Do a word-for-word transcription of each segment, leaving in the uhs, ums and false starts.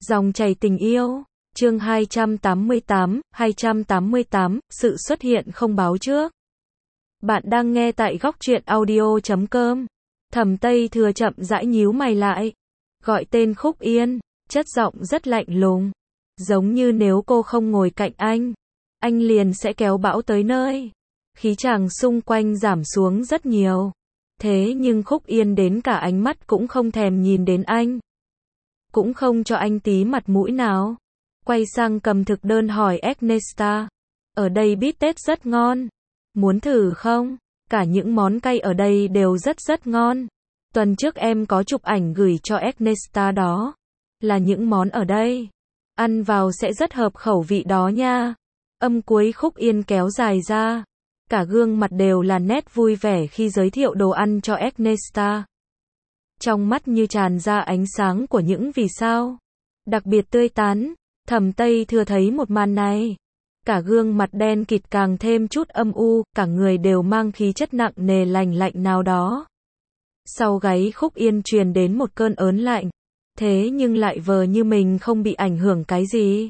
Dòng chảy tình yêu, chương hai trăm tám mươi tám, hai trăm tám mươi tám, sự xuất hiện không báo trước. Bạn đang nghe tại góc truyện audio chấm com. Thẩm Tây Thừa chậm rãi nhíu mày lại, gọi tên Khúc Yên, chất giọng rất lạnh lùng, giống như nếu cô không ngồi cạnh anh, anh liền sẽ kéo bão tới nơi. Khí chàng xung quanh giảm xuống rất nhiều. Thế nhưng Khúc Yên đến cả ánh mắt cũng không thèm nhìn đến anh, cũng không cho anh tí mặt mũi nào. Quay sang cầm thực đơn hỏi Agnesta, ở đây bít tết rất ngon, muốn thử không? Cả những món cay ở đây đều rất rất ngon. Tuần trước em có chụp ảnh gửi cho Agnesta đó, là những món ở đây, ăn vào sẽ rất hợp khẩu vị đó nha. Âm cuối Khúc Yên kéo dài ra, cả gương mặt đều là nét vui vẻ khi giới thiệu đồ ăn cho Agnesta. Trong mắt như tràn ra ánh sáng của những vì sao đặc biệt tươi tắn. Thẩm Tây Thừa thấy một màn này, cả gương mặt đen kịt càng thêm chút âm u, cả người đều mang khí chất nặng nề lành lạnh nào đó. Sau gáy Khúc Yên truyền đến một cơn ớn lạnh, thế nhưng lại vờ như mình không bị ảnh hưởng cái gì.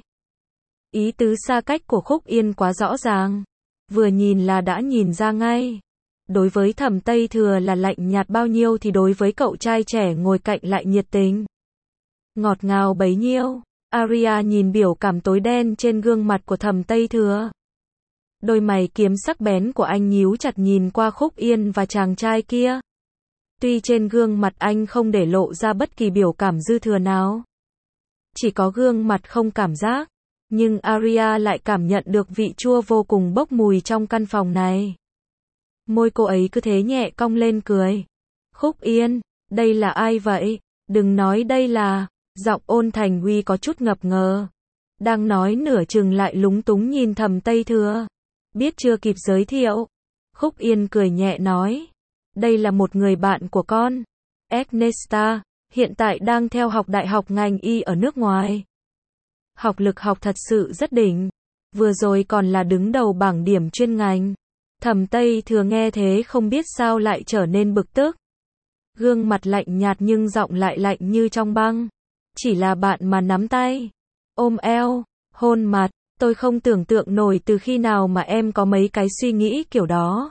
Ý tứ xa cách của Khúc Yên quá rõ ràng, vừa nhìn là đã nhìn ra ngay. Đối với Thẩm Tây Thừa là lạnh nhạt bao nhiêu thì đối với cậu trai trẻ ngồi cạnh lại nhiệt tình, ngọt ngào bấy nhiêu. Aria nhìn biểu cảm tối đen trên gương mặt của Thẩm Tây Thừa. Đôi mày kiếm sắc bén của anh nhíu chặt nhìn qua Khúc Yên và chàng trai kia. Tuy trên gương mặt anh không để lộ ra bất kỳ biểu cảm dư thừa nào, chỉ có gương mặt không cảm giác, nhưng Aria lại cảm nhận được vị chua vô cùng bốc mùi trong căn phòng này. Môi cô ấy cứ thế nhẹ cong lên cười. Khúc Yên, đây là ai vậy? Đừng nói đây là... Giọng Ôn Thành Huy có chút ngập ngờ. Đang nói nửa chừng lại lúng túng nhìn Thẩm Tây Thừa. Biết chưa kịp giới thiệu. Khúc Yên cười nhẹ nói. Đây là một người bạn của con. Agnesta, hiện tại đang theo học đại học ngành y ở nước ngoài. Học lực học thật sự rất đỉnh. Vừa rồi còn là đứng đầu bảng điểm chuyên ngành. Thẩm Tây Thừa nghe thế không biết sao lại trở nên bực tức. Gương mặt lạnh nhạt nhưng giọng lại lạnh như trong băng. Chỉ là bạn mà nắm tay, ôm eo, hôn mặt, tôi không tưởng tượng nổi từ khi nào mà em có mấy cái suy nghĩ kiểu đó.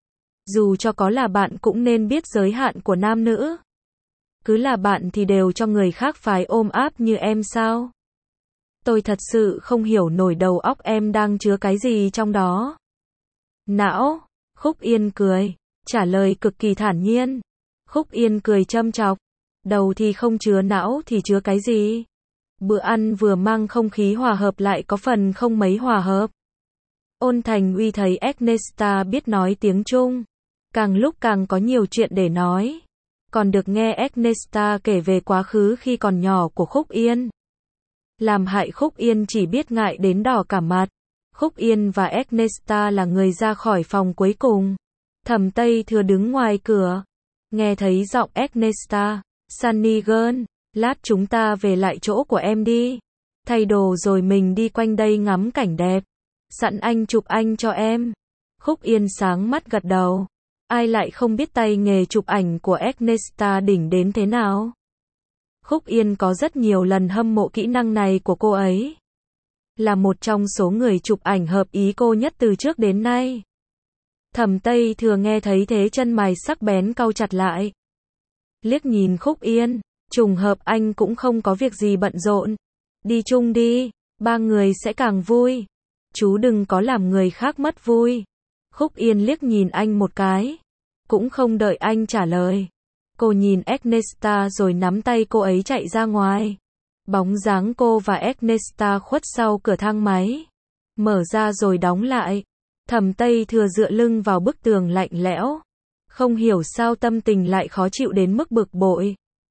Dù cho có là bạn cũng nên biết giới hạn của nam nữ. Cứ là bạn thì đều cho người khác phải ôm áp như em sao? Tôi thật sự không hiểu nổi đầu óc em đang chứa cái gì trong đó. Não, Khúc Yên cười, trả lời cực kỳ thản nhiên. Khúc Yên cười châm chọc. Đầu thì không chứa não thì chứa cái gì? Bữa ăn vừa mang không khí hòa hợp lại có phần không mấy hòa hợp. Ôn Thành Uy thấy Agnesta biết nói tiếng Trung, càng lúc càng có nhiều chuyện để nói. Còn được nghe Agnesta kể về quá khứ khi còn nhỏ của Khúc Yên, làm hại Khúc Yên chỉ biết ngại đến đỏ cả mặt. Khúc Yên và Agnesta là người ra khỏi phòng cuối cùng. Thẩm Tây Thừa đứng ngoài cửa, nghe thấy giọng Agnesta. Sunny girl, lát chúng ta về lại chỗ của em đi. Thay đồ rồi mình đi quanh đây ngắm cảnh đẹp. Sẵn anh chụp anh cho em. Khúc Yên sáng mắt gật đầu. Ai lại không biết tay nghề chụp ảnh của Agnesta đỉnh đến thế nào. Khúc Yên có rất nhiều lần hâm mộ kỹ năng này của cô ấy. Là một trong số người chụp ảnh hợp ý cô nhất từ trước đến nay. Thẩm Tây Thừa nghe thấy thế chân mày sắc bén cau chặt lại. Liếc nhìn Khúc Yên, trùng hợp anh cũng không có việc gì bận rộn. Đi chung đi, ba người sẽ càng vui. Chú đừng có làm người khác mất vui. Khúc Yên liếc nhìn anh một cái, cũng không đợi anh trả lời. Cô nhìn Agnesta rồi nắm tay cô ấy chạy ra ngoài. Bóng dáng cô và Agnesta khuất sau cửa thang máy, mở ra rồi đóng lại. Thẩm Tây Thừa dựa lưng vào bức tường lạnh lẽo. Không hiểu sao tâm tình lại khó chịu đến mức bực bội.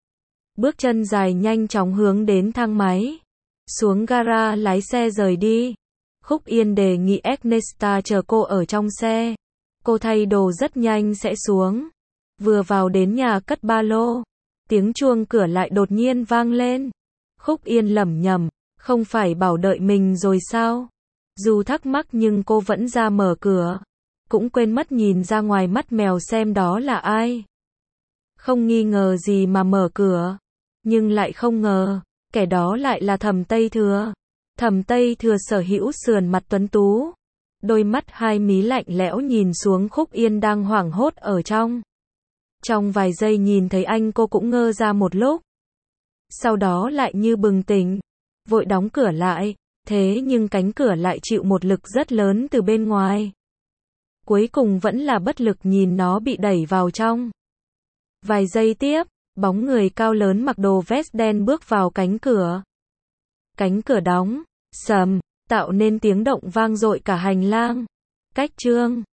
Bước chân dài nhanh chóng hướng đến thang máy. Xuống gara lái xe rời đi. Khúc Yên đề nghị Agnesta chờ cô ở trong xe. Cô thay đồ rất nhanh sẽ xuống. Vừa vào đến nhà cất ba lô, tiếng chuông cửa lại đột nhiên vang lên. Khúc Yên lẩm nhẩm, không phải bảo đợi mình rồi sao? Dù thắc mắc nhưng cô vẫn ra mở cửa. Cũng quên mất nhìn ra ngoài mắt mèo xem đó là ai. Không nghi ngờ gì mà mở cửa. Nhưng lại không ngờ, Kẻ đó lại là Thẩm Tây Thừa. Thẩm Tây Thừa sở hữu sườn mặt tuấn tú, đôi mắt hai mí lạnh lẽo nhìn xuống Khúc Yên đang hoảng hốt ở trong. Trong vài giây nhìn thấy anh cô cũng ngơ ra một lúc. Sau đó lại như bừng tỉnh, vội đóng cửa lại, thế nhưng cánh cửa lại chịu một lực rất lớn từ bên ngoài. Cuối cùng vẫn là bất lực nhìn nó bị đẩy vào trong. Vài giây tiếp, bóng người cao lớn mặc đồ vest đen bước vào cánh cửa. Cánh cửa đóng, sầm, tạo nên tiếng động vang dội cả hành lang. Cách chương